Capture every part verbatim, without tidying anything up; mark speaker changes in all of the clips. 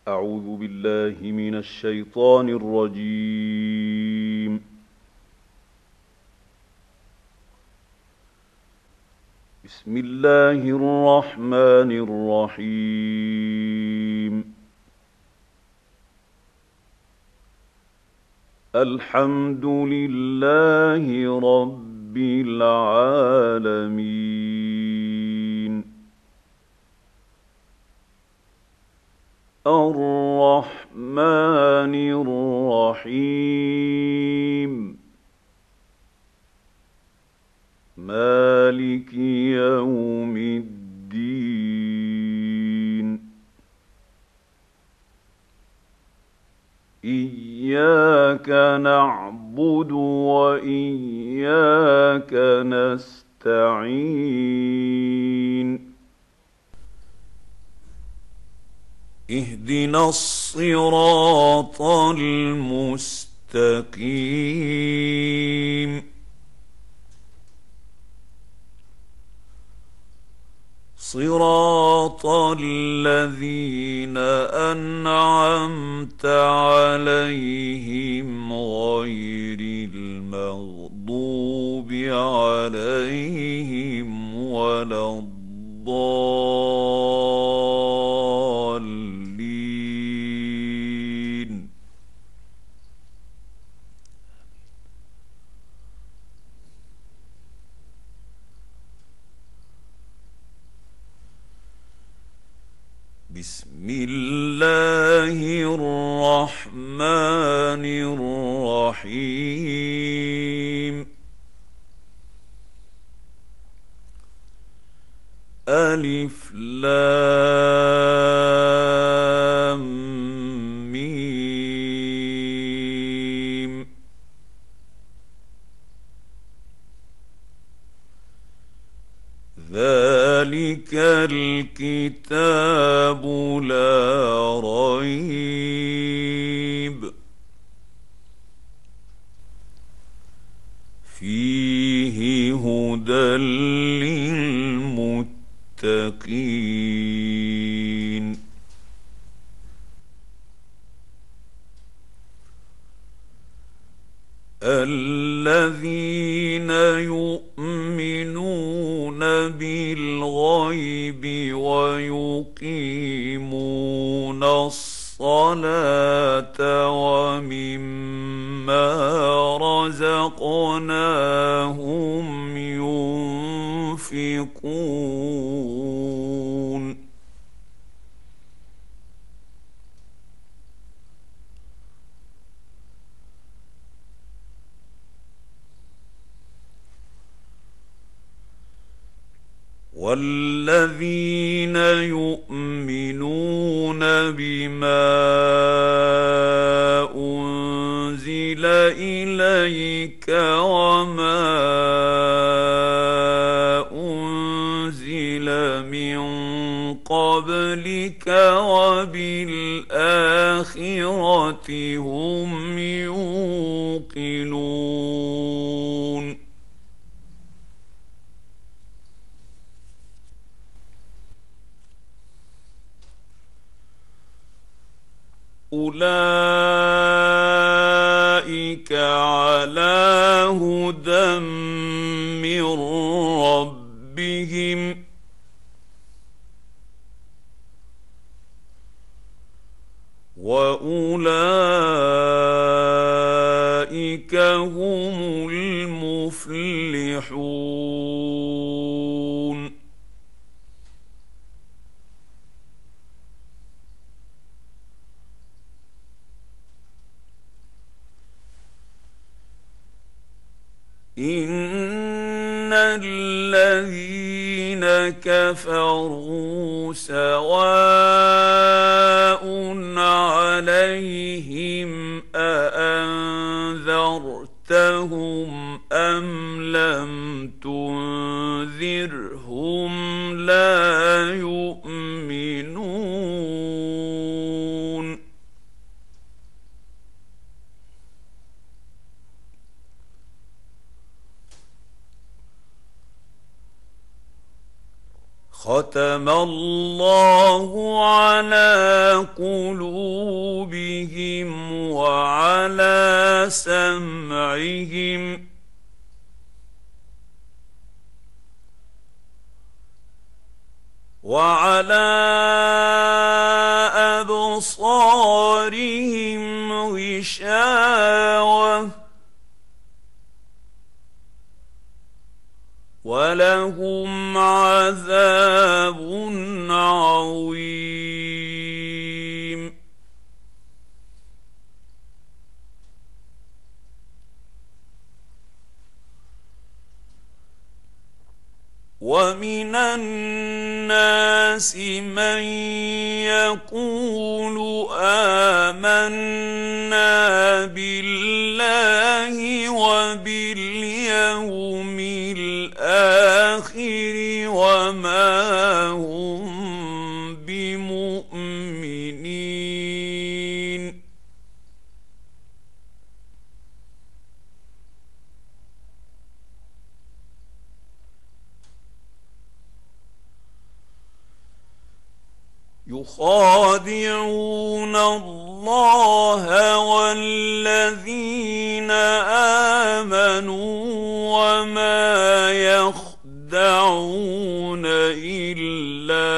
Speaker 1: أعوذ بالله من الشيطان الرجيم. بسم الله الرحمن الرحيم. الحمد لله رب العالمين. الرحمن الرحيم. مالك يوم الدين. إياك نعبد وإياك نستعين. اهدنا الصراط المستقيم. صراط الذين أنعمت عليهم غير المغضوب عليهم ولا الضالين. بسم الله الرحمن الرحيم. ألف لام ميم. ذلك الكتاب لا ريب فيه هدى للمتقين. الذين يؤمنون بالغيب ويقيمون الصلاة ومما رزقناهم ينفقون. والذين يؤمنون بما أنزل إليك وما أنزل من قبلك وبالآخرة هم يوقنون. أولئك على هدى من ربهم وأولئك هم المفلحون. إن الذين كفروا سواء عليهم أأنذرتهم أم لم تنذرهم لا يؤمنون. ختم الله على قلوبهم وعلى سمعهم وعلى أبصارهم غشاوة ولهم عذاب عظيم. ومن الناس من يقول آمنا بالله وباليوم الآخر وما هم بمؤمنين. يخادعون الله والذين آمنوا وما يخدعون إلا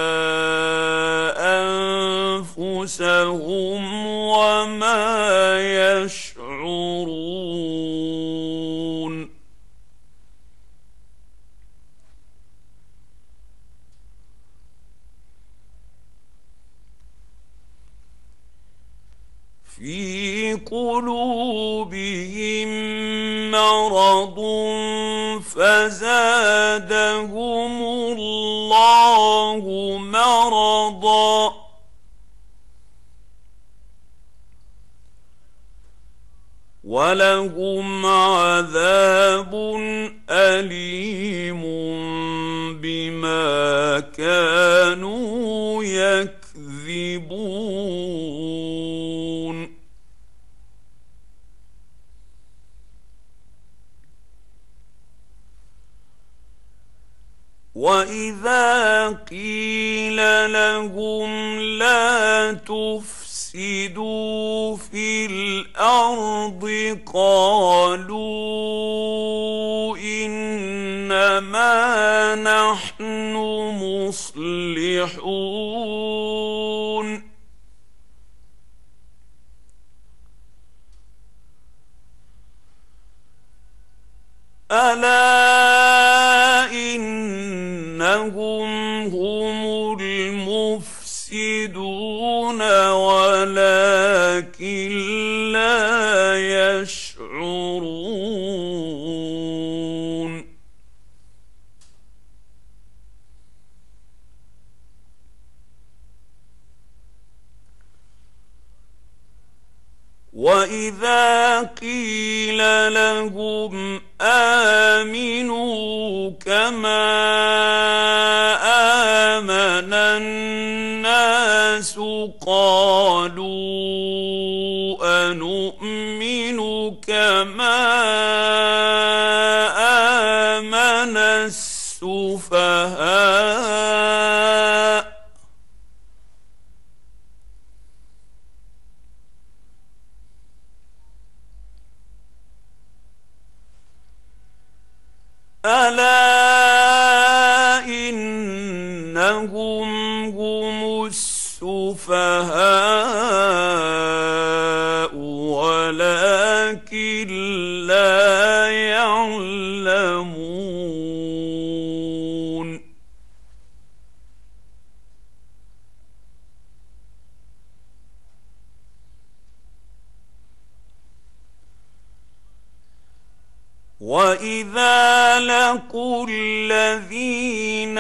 Speaker 1: أنفسهم وما يشعرون. في قلوبهم مرض فزادهم الله مرضا ولهم عذاب أليم بما كانوا يكذبون. وإذا قيل لهم لا تفسدوا في الأرض قالوا إنما نحن مصلحون. ألا إنهم هم المفسدون ولكن لا يشعرون. وإذا قيل لهم آمنوا كما آمن الناس قالوا أنؤمن كما آمن السفهاء ألا إنهم هم السفهاء ولكن لا يعلمون. وإذا لقوا الذين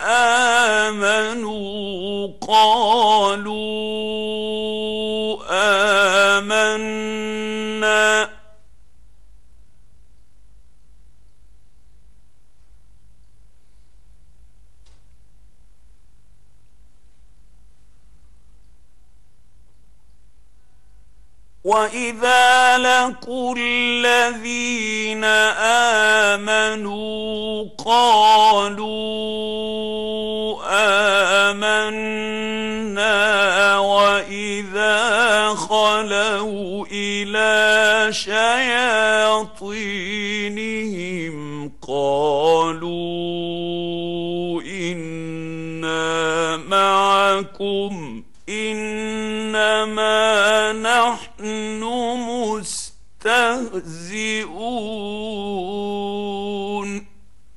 Speaker 1: آمنوا قالوا آمنا وإذا لقوا الذين آمنوا قالوا آمنا وإذا خلوا إلى شياطينهم قالوا إنا معكم إنما نحن مستهزئون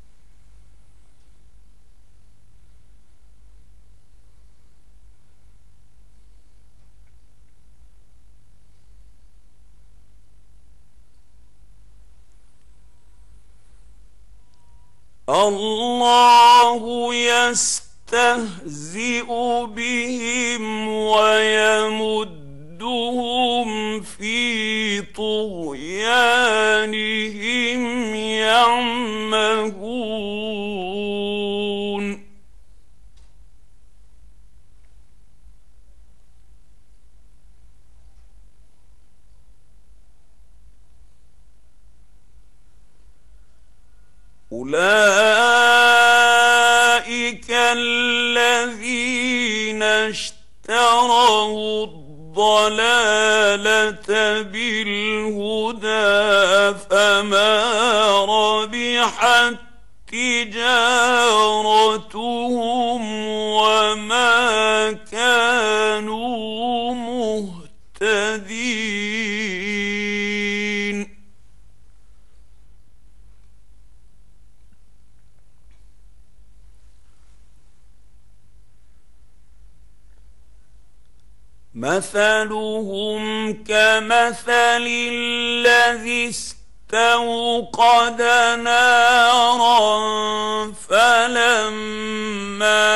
Speaker 1: الله يستهزئ بهم ويمدهم في طغيانهم يعمهون أولئك الذين اشتروا الضلالة بالهدى فما ربحت تجارتهم وما كانوا مهتدين مثلهم كمثل الذي استوقد نارا فلما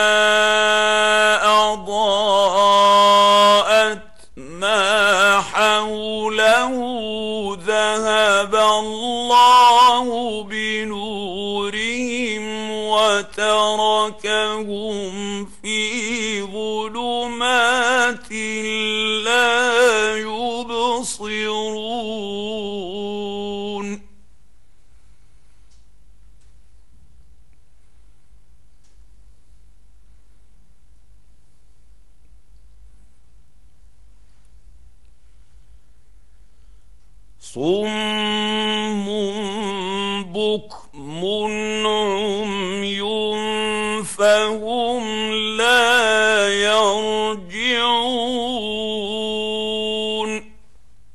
Speaker 1: أضاءت ما حوله ذهب الله بنورهم وتركهم في ظلمات لا يبصرون صم بكم عمي فهم لا يرجعون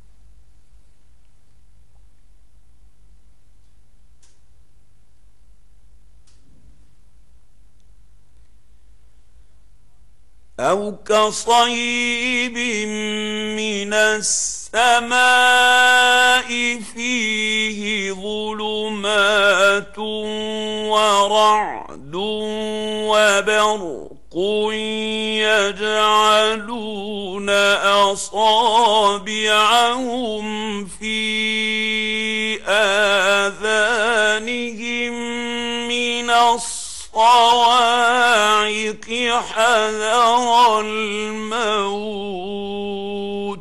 Speaker 1: أو كصيب من السماء فيه ظلمات ورعد وبرق يجعلون أصابعهم في آذانهم من الصواعق حذر الموت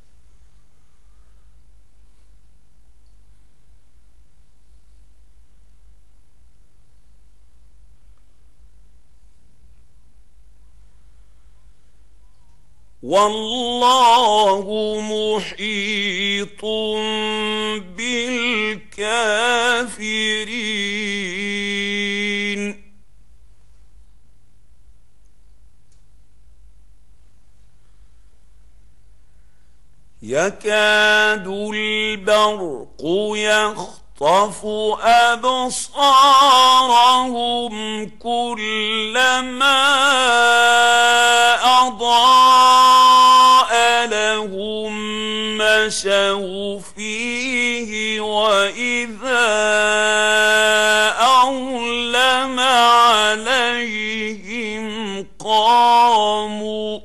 Speaker 1: والله محيط بالكافرين يكاد البرق يخطف أبصارهم كلما أضاء لهم مشوا فيه وإذا أظلم عليهم قاموا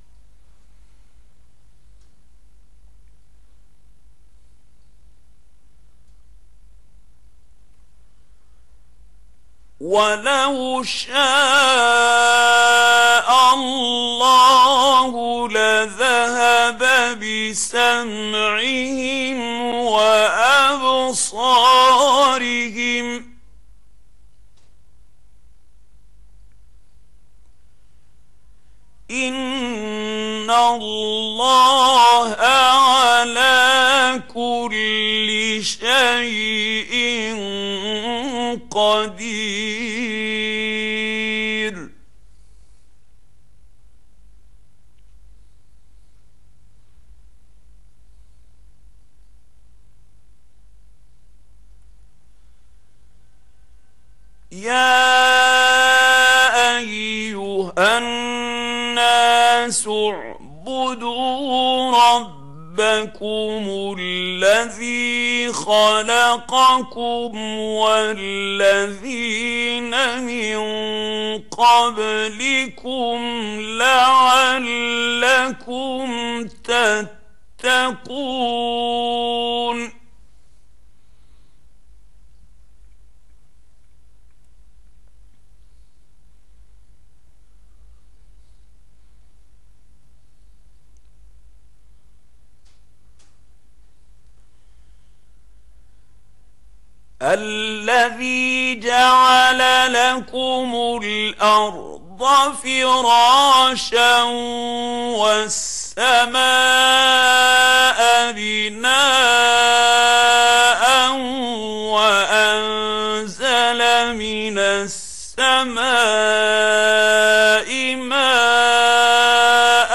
Speaker 1: ولو شاء الله لذهب بسمعهم وأبصارهم إن الله على كل شيء قدير. يا أيها الناس اعبدوا ربكم الذي خلقكم والذين من قبلكم لعلكم تتقون. الذي جعل لكم الأرض فراشا والسماء بناء وأنزل من السماء ماء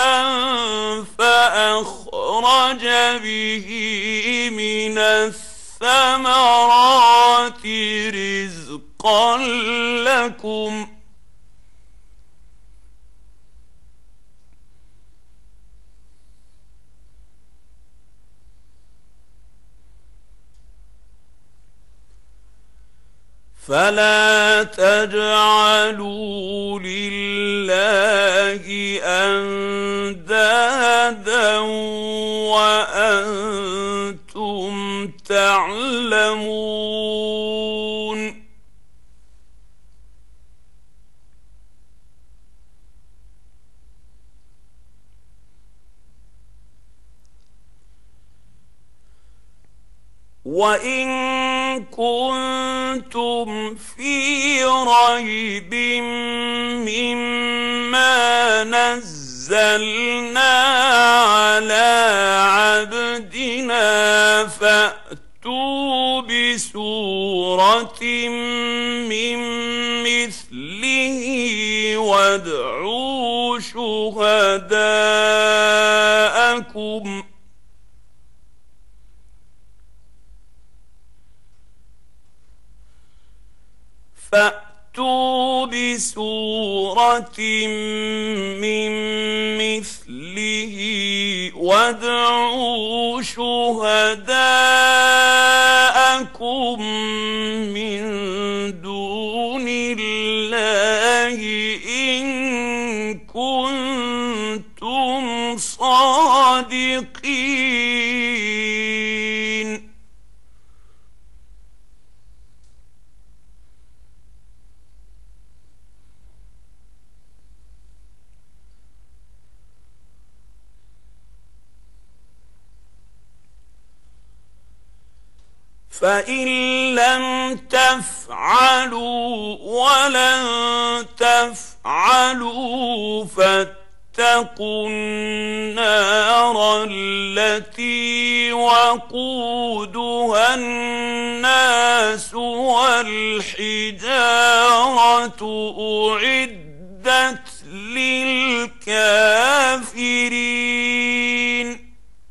Speaker 1: فأخرج به من الثمرات رزقا لكم فلا تجعلوا لله أندادا وأنتم تعلمون. وإن كنتم في ريب مما نزلنا على عبدنا فأتوا بسورة من مثله وادعوا شهداءكم فأتوا بسورة من مثله وادعوا شهداءكم من دون الله إن كنتم صادقين. فإن لم تفعلوا ولن تفعلوا فاتقوا النار التي وقودها الناس والحجارة أعدت للكافرين.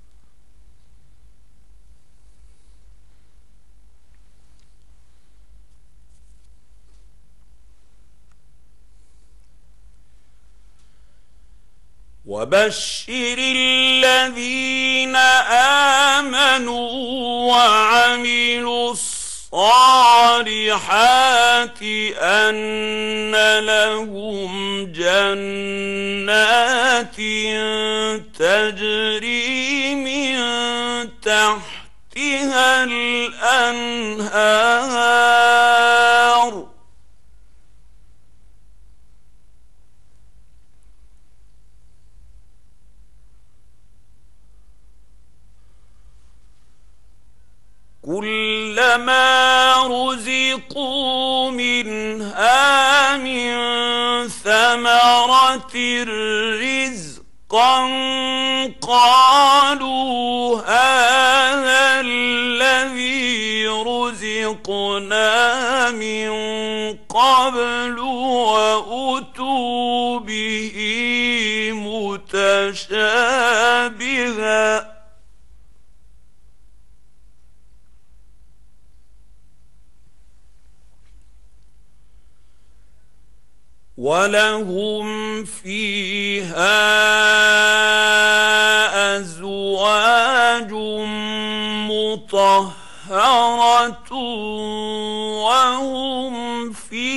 Speaker 1: وبشر الذين آمنوا وعملوا الصالحات أن لهم جنات تجري من تحتها الأنهار كلما رزقوا منها من ثمرة رزقا قالوا هذا الذي رزقنا من قبل وأتوا به متشابها ولهم فيها أزواج مطهرة وهم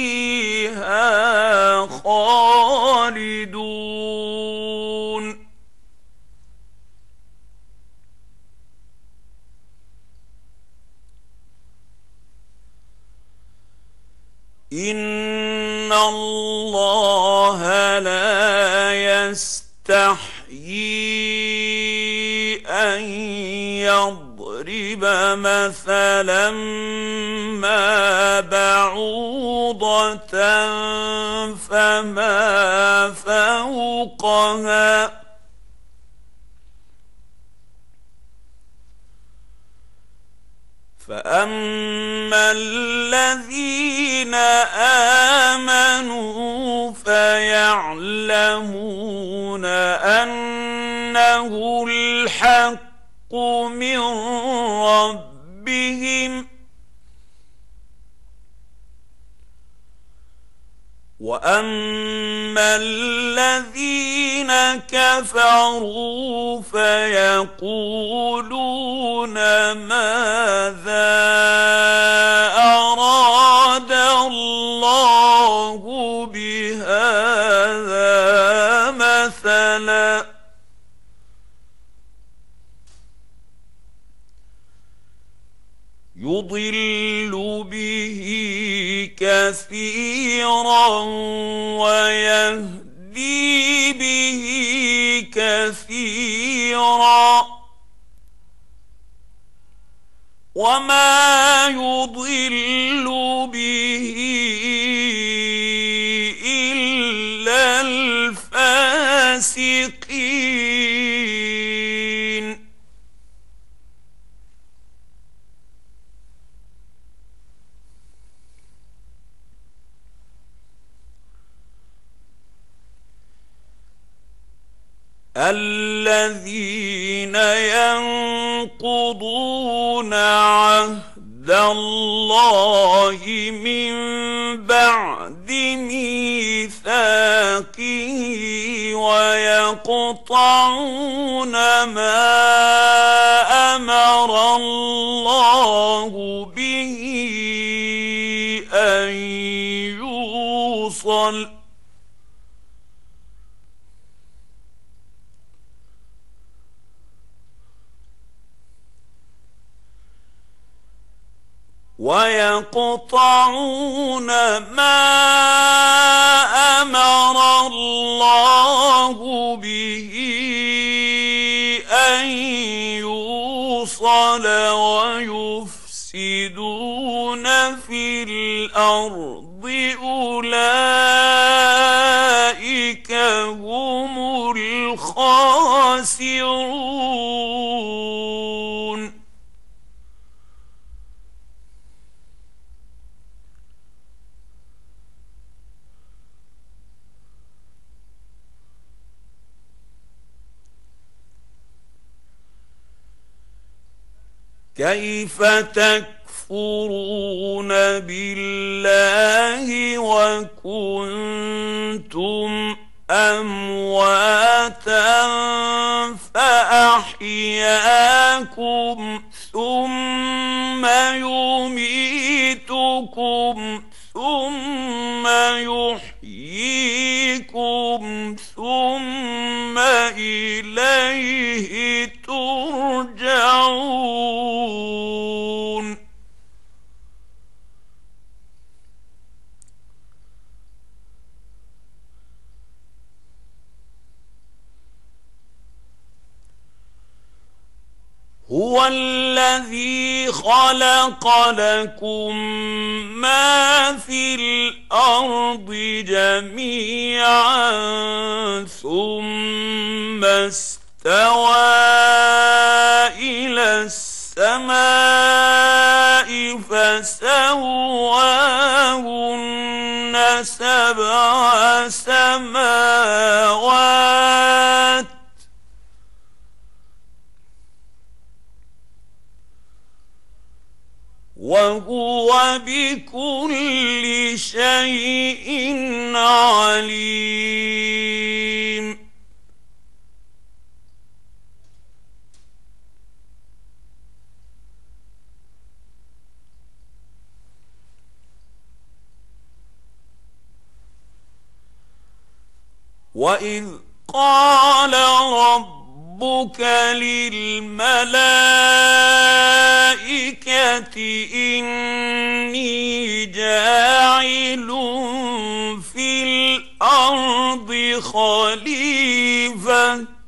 Speaker 1: فيها خالدون إن الله لا يستحيي أن يضرب مثلا ما بعوضة فما فوقها فأما الذين آمنوا فيعلمون أنه الحق من ربهم وأما الذين كفروا فيقولون ماذا أراد الله بهذا مثلا يضل به كثيرا ويهدي به كثيرا وما يضل به إلا الفاسقين الذين ينقضون عهد الله من بعد ميثاقه ويقطعون ما أمر الله به أن يوصل ويقطعون ما أمر الله به أن يوصل ويفسدون في الأرض أولئك هم الخاسرون كيف تكفرون بالله وكنتم أمواتا فأحياكم ثم يميتكم ثم يحييكم ثم إليه ترجعون هو الذي خلق لكم ما في الأرض جميعا ثم استوى إلى السماء فسواهن سبع سماوات وهو بكل شيء عليم. وإذ قال ربك للملائكة إني جاعل في الأرض خليفة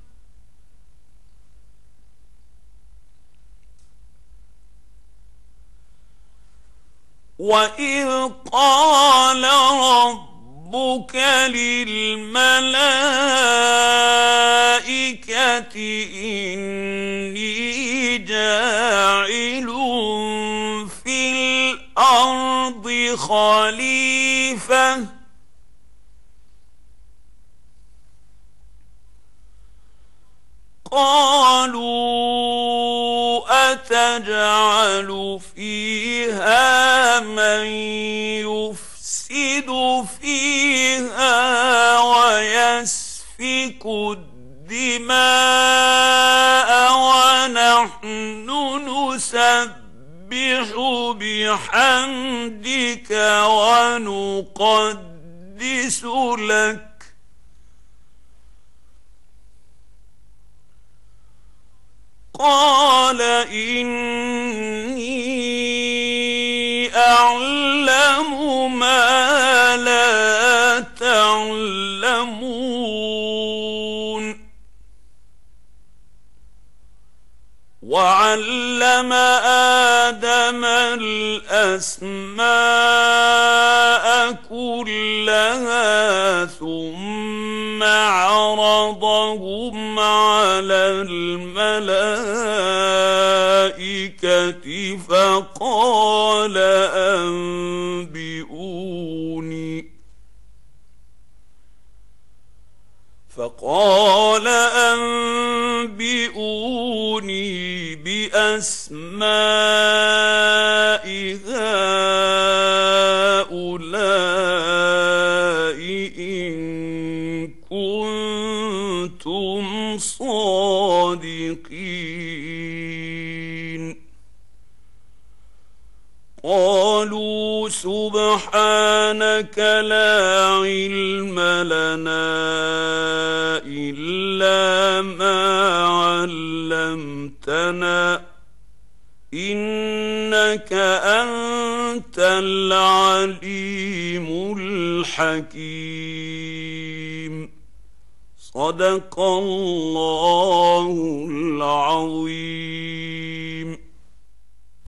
Speaker 1: وإذ قال ربك ربك للملائكة إني جاعل في الأرض خليفة قالوا أتجعل فيها من يفسد فيها ويسفك الدماء ونحن نسبح بحمدك ونقدس لك قال إني أعلم ما لا تعلمون. وعلم آدم الأسماء كلها ثم عرضهم على الملائكة فقال أنبئوني فقال أنبئوني بأسماء هؤلاء إن كنتم صادقين. قالوا سبحانك لا علم لنا إلا ما علمتنا إنك أنت العليم الحكيم. صدق الله العظيم.